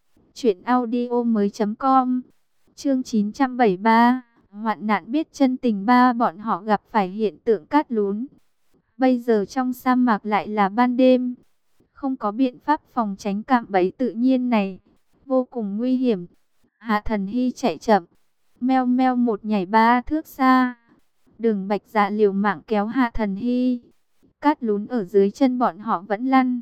truyệnaudiomoi.com. Chương 973, hoạn nạn biết chân tình ba. Bọn họ gặp phải hiện tượng cát lún. Bây giờ trong sa mạc lại là ban đêm, không có biện pháp phòng tránh cạm bẫy tự nhiên này, vô cùng nguy hiểm. Hạ Thần Hy chạy chậm, meo meo một nhảy 3 thước xa. Đường Bạch Dạ liều mạng kéo Hạ Thần Hy. Cát lún ở dưới chân bọn họ vẫn lăn.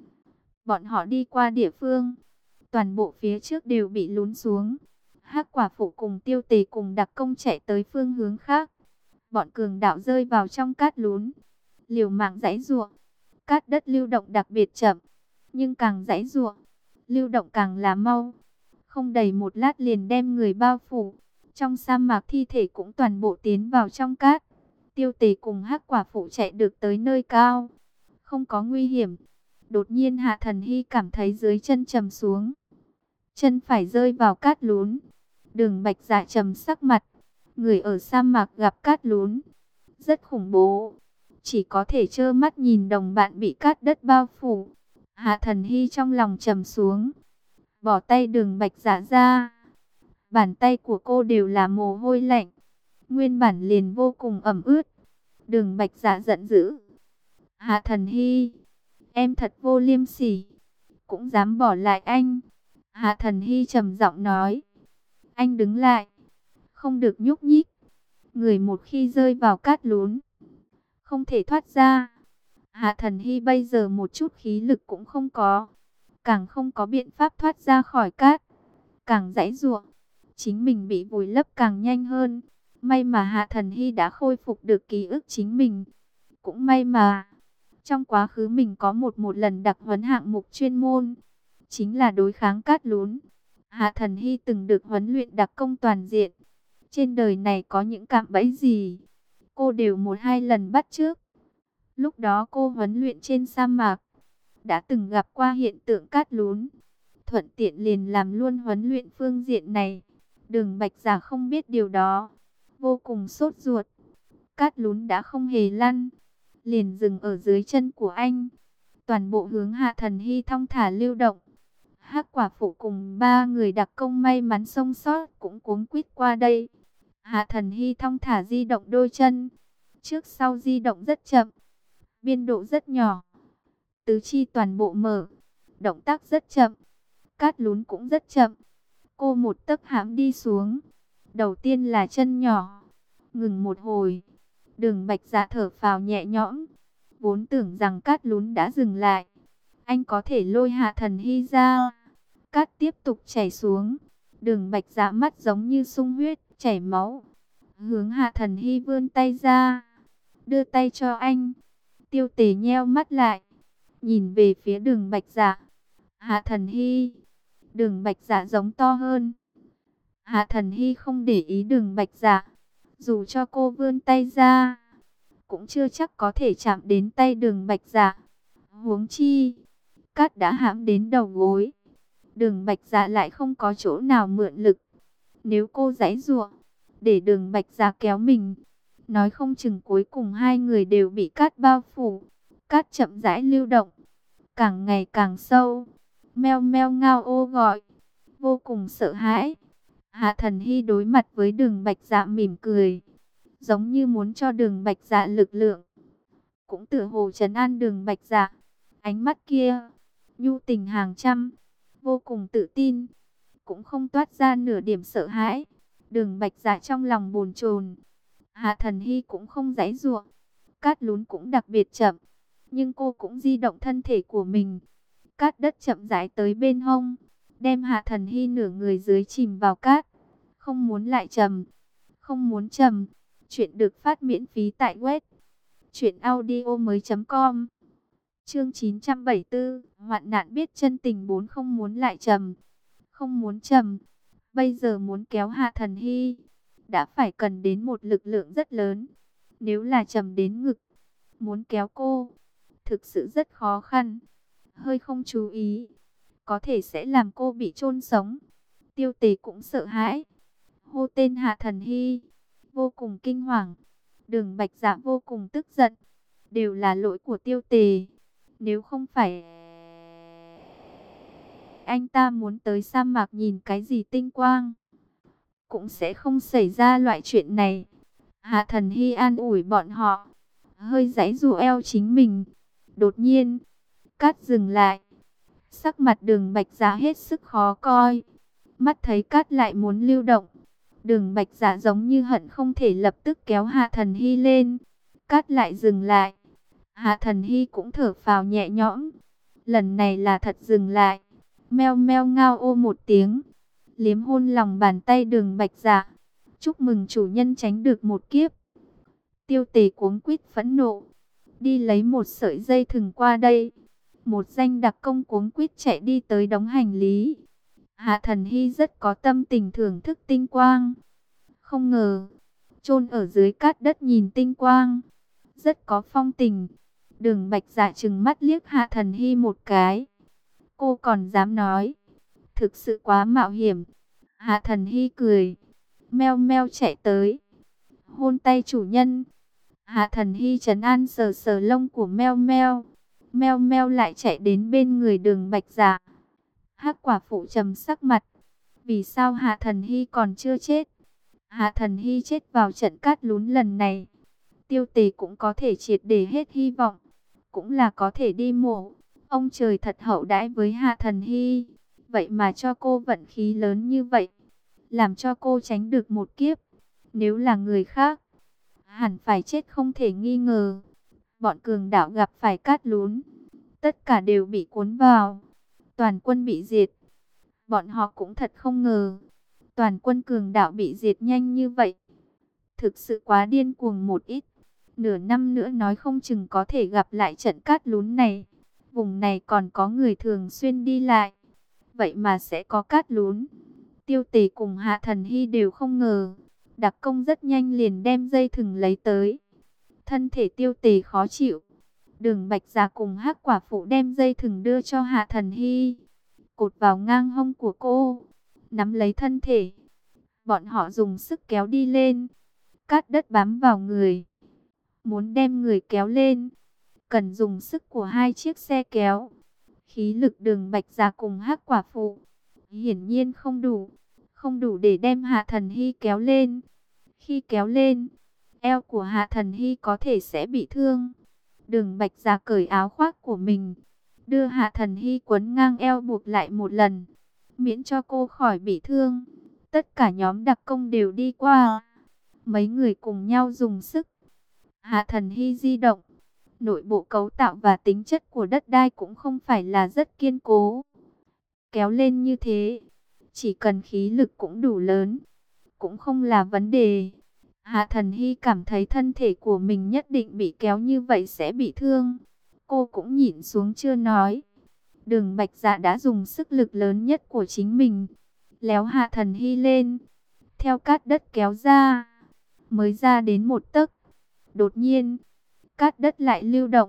Bọn họ đi qua địa phương, toàn bộ phía trước đều bị lún xuống. Hắc Quả Phụ cùng Tiêu Tề cùng đặc công chạy tới phương hướng khác. Bọn cường đạo rơi vào trong cát lún, liều mạng giãy giụa. Cát đất lưu động đặc biệt chậm, nhưng càng giãy giụa, lưu động càng là mau. Không đầy một lát liền đem người bao phủ. Trong sa mạc thi thể cũng toàn bộ tiến vào trong cát. Tiêu Tề cùng Hắc Quả Phụ chạy được tới nơi cao, không có nguy hiểm. Đột nhiên Hạ Thần Hy cảm thấy dưới chân trầm xuống, chân phải rơi vào cát lún. Đường Bạch Dạ trầm sắc mặt. Người ở sa mạc gặp cát lún rất khủng bố, chỉ có thể trơ mắt nhìn đồng bạn bị cát đất bao phủ. Hạ Thần Hy trong lòng trầm xuống, bỏ tay Đường Bạch Dạ ra. Bàn tay của cô đều là mồ hôi lạnh, nguyên bản liền vô cùng ẩm ướt. Đường Bạch Dạ giận dữ. Hạ Thần Hy, em thật vô liêm sỉ, cũng dám bỏ lại anh. Hạ Thần Hy trầm giọng nói. Anh đứng lại, không được nhúc nhích. Người một khi rơi vào cát lún, không thể thoát ra. Hạ Thần Hy bây giờ một chút khí lực cũng không có, càng không có biện pháp thoát ra khỏi cát. Càng giãy giụa, chính mình bị vùi lấp càng nhanh hơn. May mà Hạ Thần Hy đã khôi phục được ký ức chính mình. Cũng may mà trong quá khứ mình có một lần đặc huấn hạng mục chuyên môn, chính là đối kháng cát lún. Hạ Thần Hy từng được huấn luyện đặc công toàn diện. Trên đời này có những cạm bẫy gì, cô đều 1-2 lần bắt chước. Lúc đó cô huấn luyện trên sa mạc, đã từng gặp qua hiện tượng cát lún, thuận tiện liền làm luôn huấn luyện phương diện này. Đường Bạch Dạ không biết điều đó, vô cùng sốt ruột. Cát lún đã không hề lăn, liền dừng ở dưới chân của anh. Toàn bộ hướng Hạ Thần Hy thong thả lưu động. Hắc Quả Phụ cùng 3 người đặc công may mắn sống sót cũng cuống quýt qua đây. Hạ Thần Hy thong thả di động đôi chân, trước sau di động rất chậm, biên độ rất nhỏ, tứ chi toàn bộ mở, động tác rất chậm, cát lún cũng rất chậm. Cô một tấc hãm đi xuống. Đầu tiên là chân nhỏ, ngừng một hồi. Đường Bạch Dạ thở phào nhẹ nhõm, vốn tưởng rằng cát lún đã dừng lại, anh có thể lôi Hạ Thần Hy ra. Cát tiếp tục chảy xuống. Đường Bạch Dạ mắt giống như sung huyết, chảy máu. Hướng Hạ Thần Hy vươn tay ra, đưa tay cho anh. Tiêu Tề nheo mắt lại, nhìn về phía Đường Bạch Dạ. Hạ Thần Hy. Đường Bạch Dạ giống to hơn. Hạ Thần Hy không để ý Đường Bạch Dạ, dù cho cô vươn tay ra, cũng chưa chắc có thể chạm đến tay Đường Bạch Dạ. Huống chi, cát đã hãm đến đầu gối. Đường Bạch Dạ lại không có chỗ nào mượn lực. Nếu cô giãy giụa, để Đường Bạch Dạ kéo mình, nói không chừng cuối cùng hai người đều bị cát bao phủ. Cát chậm rãi lưu động, càng ngày càng sâu. Meo meo ngao ô gọi, vô cùng sợ hãi. Hạ Thần Hy đối mặt với Đường Bạch Dạ mỉm cười, giống như muốn cho Đường Bạch Dạ lực lượng, cũng tựa hồ trấn an Đường Bạch Dạ. Ánh mắt kia, nhu tình hàng trăm, vô cùng tự tin, cũng không toát ra nửa điểm sợ hãi. Đường Bạch Dạ trong lòng bồn chồn. Hạ Thần Hy cũng không giãy giụa, cát lún cũng đặc biệt chậm, nhưng cô cũng di động thân thể của mình. Cát đất chậm rãi tới bên hông, đem Hạ Thần Hy nửa người dưới chìm vào cát. Không muốn lại trầm, không muốn trầm. Chuyện được phát miễn phí tại web truyệnaudiomoi.com. Chương 974, hoạn nạn biết chân tình 4. Không muốn lại trầm, không muốn trầm. Bây giờ muốn kéo Hạ Thần Hy, đã phải cần đến một lực lượng rất lớn. Nếu là trầm đến ngực, muốn kéo cô, thực sự rất khó khăn. Hơi không chú ý, có thể sẽ làm cô bị chôn sống. Tiêu Tề cũng sợ hãi, hô tên Hạ Thần Hy, vô cùng kinh hoàng. Đường Bạch Dạ vô cùng tức giận, đều là lỗi của Tiêu Tề. Nếu không phải anh ta muốn tới sa mạc nhìn cái gì tinh quang, cũng sẽ không xảy ra loại chuyện này. Hạ Thần Hy an ủi bọn họ, hơi giãy giụa eo chính mình. Đột nhiên, cát dừng lại. Sắc mặt Đường Bạch Dạ hết sức khó coi. Mắt thấy cát lại muốn lưu động, Đường Bạch Dạ giống như hận không thể lập tức kéo Hạ Thần Hy lên. Cát lại dừng lại. Hạ Thần Hy cũng thở phào nhẹ nhõm. Lần này là thật dừng lại. Meo meo ngao ô một tiếng, liếm hôn lòng bàn tay Đường Bạch Dạ. Chúc mừng chủ nhân tránh được một kiếp. Tiêu Tề cuống quýt phẫn nộ, đi lấy một sợi dây thừng qua đây. Một danh đặc công cuống quýt chạy đi tới đống hành lý. Hạ Thần Hy rất có tâm tình thưởng thức tinh quang. Không ngờ, chôn ở dưới cát đất nhìn tinh quang, rất có phong tình. Đường Bạch Dạ trừng mắt liếc Hạ Thần Hy một cái. Cô còn dám nói, thực sự quá mạo hiểm. Hạ Thần Hy cười, meo meo chạy tới, hôn tay chủ nhân. Hạ Thần Hy trấn an sờ sờ lông của meo meo. Meo meo lại chạy đến bên người Đường Bạch Dạ. Hắc quả phụ trầm sắc mặt. Vì sao Hạ Thần Hy còn chưa chết? Hạ Thần Hy chết vào trận cát lún lần này, Tiêu Tề cũng có thể triệt để hết hy vọng, cũng là có thể đi mổ. Ông trời thật hậu đãi với Hạ Thần Hy, vậy mà cho cô vận khí lớn như vậy, làm cho cô tránh được một kiếp. Nếu là người khác, hẳn phải chết không thể nghi ngờ. Bọn cường đạo gặp phải cát lún, tất cả đều bị cuốn vào, toàn quân bị diệt. Bọn họ cũng thật không ngờ, toàn quân cường đạo bị diệt nhanh như vậy. Thực sự quá điên cuồng một ít. Nửa năm nữa nói không chừng có thể gặp lại trận cát lún này. Vùng này còn có người thường xuyên đi lại, vậy mà sẽ có cát lún. Tiêu Tề cùng Hạ Thần Hy đều không ngờ. Đặc công rất nhanh liền đem dây thừng lấy tới. Thân thể Tiêu Tề khó chịu, Đường Bạch Dạ cùng Hắc quả phụ đem dây thừng đưa cho Hạ Thần Hy, cột vào ngang hông của cô, nắm lấy thân thể. Bọn họ dùng sức kéo đi lên. Cát đất bám vào người, muốn đem người kéo lên, cần dùng sức của hai chiếc xe kéo. Khí lực Đường Bạch Dạ cùng Hắc quả phụ hiển nhiên không đủ để đem Hạ Thần Hy kéo lên. Khi kéo lên, eo của Hạ Thần Hy có thể sẽ bị thương. Đường Bạch Dạ cởi áo khoác của mình, đưa Hạ Thần Hy quấn ngang eo buộc lại một lần, miễn cho cô khỏi bị thương. Tất cả nhóm đặc công đều đi qua, mấy người cùng nhau dùng sức. Hạ Thần Hy di động, nội bộ cấu tạo và tính chất của đất đai cũng không phải là rất kiên cố. Kéo lên như thế, chỉ cần khí lực cũng đủ lớn, cũng không là vấn đề. Hạ Thần Hy cảm thấy thân thể của mình nhất định bị kéo như vậy sẽ bị thương. Cô cũng nhịn xuống chưa nói. Đường Bạch Dạ đã dùng sức lực lớn nhất của chính mình, léo Hạ Thần Hy lên, theo cát đất kéo ra, mới ra đến một tấc. Đột nhiên, cát đất lại lưu động.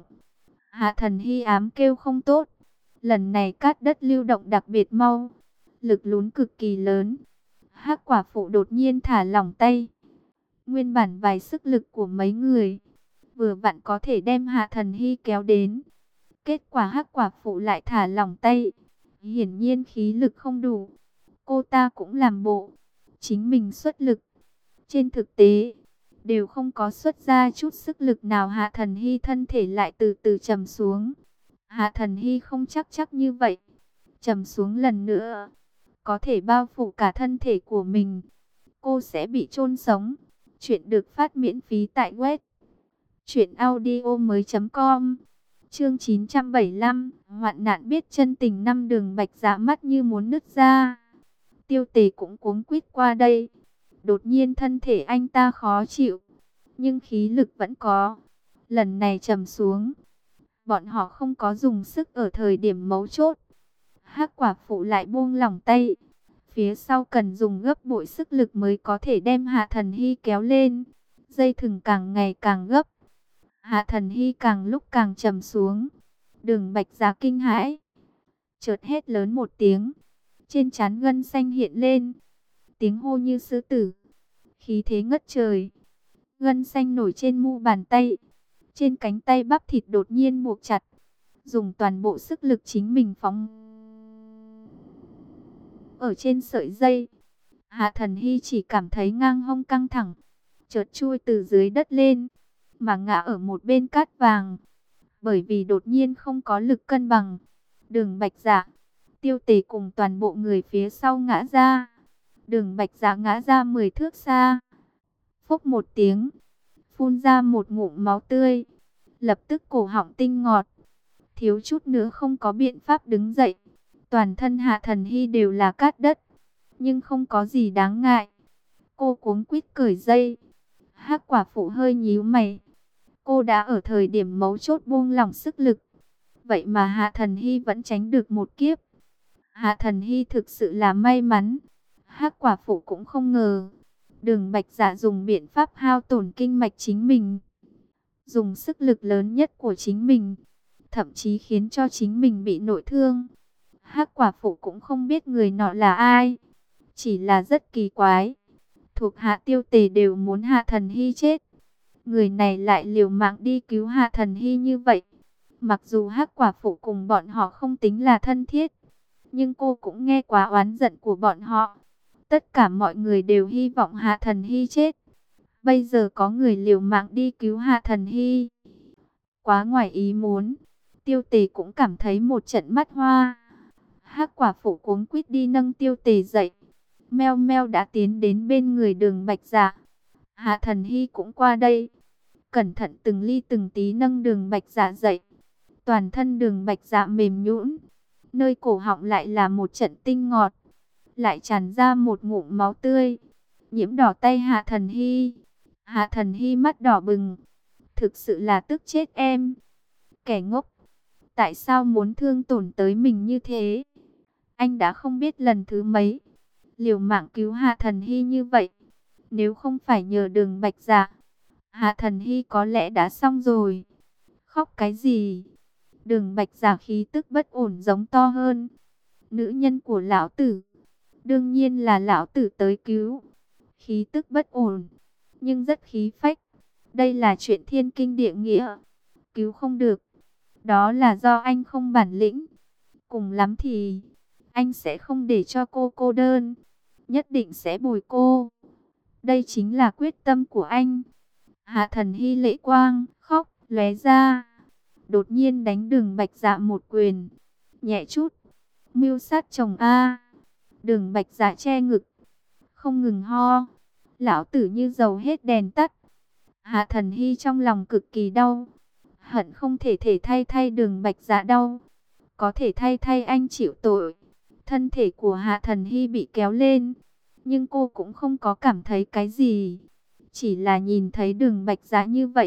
Hạ Thần Hy ám kêu không tốt. Lần này cát đất lưu động đặc biệt mau, lực lún cực kỳ lớn. Hắc quả phụ đột nhiên thả lỏng tay. Nguyên bản vài sức lực của mấy người vừa vặn có thể đem Hạ Thần Hy kéo đến. Kết quả Hắc quả phụ lại thả lỏng tay. Hiển nhiên khí lực không đủ. Cô ta cũng làm bộ chính mình xuất lực. Trên thực tế, đều không có xuất ra chút sức lực nào. Hạ Thần Hy thân thể lại từ từ trầm xuống. Hạ Thần Hy không chắc như vậy. Trầm xuống lần nữa, có thể bao phủ cả thân thể của mình. Cô sẽ bị chôn sống. Chuyện được phát miễn phí tại web truyệnaudiomoi.com. Chương 975, hoạn nạn biết chân tình. Năm Đường Bạch Dạ mắt như muốn nứt ra. Tiêu Tề cũng cuống quýt qua đây. Đột nhiên thân thể anh ta khó chịu, nhưng khí lực vẫn có. Lần này trầm xuống, bọn họ không có dùng sức ở thời điểm mấu chốt. Hắc Quả Phụ lại buông lỏng tay. Phía sau cần dùng gấp bội sức lực mới có thể đem Hạ Thần Hy kéo lên. Dây thừng càng ngày càng gấp. Hạ Thần Hy càng lúc càng trầm xuống. Đường Bạch Dạ kinh hãi, chợt hét lớn một tiếng. Trên trán gân xanh hiện lên. Tiếng hô như sư tử, khí thế ngất trời. Gân xanh nổi trên mu bàn tay. Trên cánh tay bắp thịt đột nhiên buộc chặt. Dùng toàn bộ sức lực chính mình phóng ở trên sợi dây. Hạ Thần Hy chỉ cảm thấy ngang hông căng thẳng, chợt chui từ dưới đất lên, mà ngã ở một bên cát vàng. Bởi vì đột nhiên không có lực cân bằng, Đường Bạch Dạ, Tiêu Tề cùng toàn bộ người phía sau ngã ra. Đường Bạch Dạ ngã ra 10 thước xa. Phốc một tiếng, phun ra một ngụm máu tươi. Lập tức cổ họng tinh ngọt, thiếu chút nữa không có biện pháp đứng dậy. Toàn thân Hạ Thần Hy đều là cát đất, nhưng không có gì đáng ngại. Cô cuống quýt cởi dây. Hắc Quả Phụ hơi nhíu mày. Cô đã ở thời điểm mấu chốt buông lỏng sức lực, vậy mà Hạ Thần Hy vẫn tránh được một kiếp. Hạ Thần Hy thực sự là may mắn. Hắc Quả Phụ cũng không ngờ Đường Bạch Dạ dùng biện pháp hao tổn kinh mạch chính mình, dùng sức lực lớn nhất của chính mình, thậm chí khiến cho chính mình bị nội thương. Hắc Quả Phụ cũng không biết người nọ là ai, chỉ là rất kỳ quái. Thuộc hạ Tiêu Tề đều muốn Hạ Thần Hy chết, người này lại liều mạng đi cứu Hạ Thần Hy như vậy. Mặc dù Hắc Quả Phụ cùng bọn họ không tính là thân thiết, nhưng cô cũng nghe quá oán giận của bọn họ. Tất cả mọi người đều hy vọng Hạ Thần Hy chết. Bây giờ có người liều mạng đi cứu Hạ Thần Hy, quá ngoài ý muốn. Tiêu Tề cũng cảm thấy một trận mắt hoa. Hắc Quả Phụ cuống quýt đi nâng Tiêu Tề dậy. Meo Meo đã tiến đến bên người Đường Bạch Dạ. Hạ Thần Hy cũng qua đây, cẩn thận từng ly từng tí nâng Đường Bạch Dạ dậy. Toàn thân Đường Bạch Dạ mềm nhũn, nơi cổ họng lại là một trận tinh ngọt, lại tràn ra một ngụm máu tươi, nhiễm đỏ tay Hạ Thần Hy. Hạ Thần Hy mắt đỏ bừng, thực sự là tức chết em. Kẻ ngốc, tại sao muốn thương tổn tới mình như thế? Anh đã không biết lần thứ mấy liều mạng cứu Hạ Thần Hy như vậy. Nếu không phải nhờ Đường Bạch Dạ, Hạ Thần Hy có lẽ đã xong rồi. Khóc cái gì? Đường Bạch Dạ khí tức bất ổn giống to hơn. Nữ nhân của lão tử, đương nhiên là lão tử tới cứu. Khí tức bất ổn, nhưng rất khí phách. Đây là chuyện thiên kinh địa nghĩa. Cứu không được, đó là do anh không bản lĩnh. Cùng lắm thì anh sẽ không để cho cô cô đơn, nhất định sẽ bồi cô. Đây chính là quyết tâm của anh. Hạ Thần Hy lệ quang khóc lóe ra, đột nhiên đánh Đường Bạch Dạ một quyền, nhẹ chút. Mưu sát chồng a. Đường Bạch Dạ che ngực, không ngừng ho. Lão tử như dầu hết đèn tắt. Hạ Thần Hy trong lòng cực kỳ đau, hận không thể thay Đường Bạch Dạ đau, có thể thay anh chịu tội. Thân thể của Hạ Thần Hy bị kéo lên, nhưng cô cũng không có cảm thấy cái gì, chỉ là nhìn thấy Đường Bạch Dạ như vậy,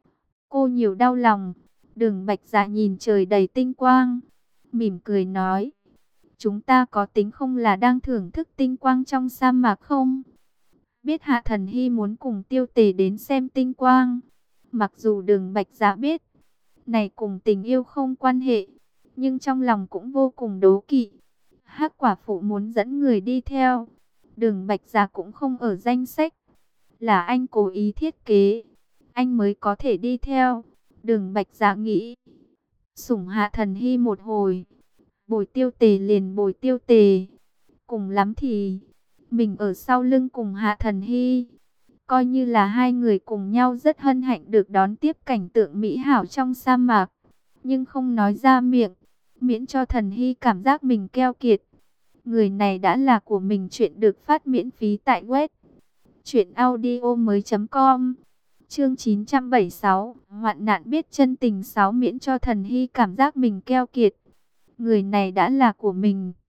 cô nhiều đau lòng. Đường Bạch Dạ nhìn trời đầy tinh quang, mỉm cười nói: chúng ta có tính không là đang thưởng thức tinh quang trong sa mạc không? Biết Hạ Thần Hy muốn cùng Tiêu Tề đến xem tinh quang. Mặc dù Đường Bạch Dạ biết này cùng tình yêu không quan hệ, nhưng trong lòng cũng vô cùng đố kỵ. Hắc Quả Phụ muốn dẫn người đi theo, Đường Bạch Dạ cũng không ở danh sách, là anh cố ý thiết kế, anh mới có thể đi theo. Đường Bạch Dạ nghĩ, sủng Hạ Thần Hy một hồi, bồi Tiêu Tề liền bồi Tiêu Tề, cùng lắm thì mình ở sau lưng cùng Hạ Thần Hy. Coi như là hai người cùng nhau rất hân hạnh được đón tiếp cảnh tượng mỹ hảo trong sa mạc. nhưng không nói ra miệng, miễn cho Thần Hy cảm giác mình keo kiệt. Người này đã là của mình. Chuyện được phát miễn phí tại web truyệnaudiomoi.com. Chương 976, hoạn nạn biết chân tình 6, miễn cho Thần Hy cảm giác mình keo kiệt. Người này đã là của mình.